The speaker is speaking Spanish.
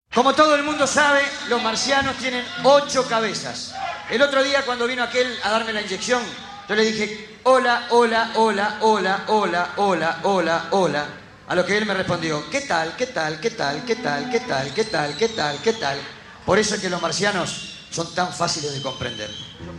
Como todo el mundo sabe, los marcianos tienen 8 cabezas. El otro día cuando vino aquel a darme la inyección, yo le dije, hola, hola, hola, hola, hola, hola, hola, hola. A lo que él me respondió, ¿qué tal, qué tal, qué tal, qué tal, qué tal, qué tal, qué tal, qué tal? Por eso es que los marcianos son tan fáciles de comprender.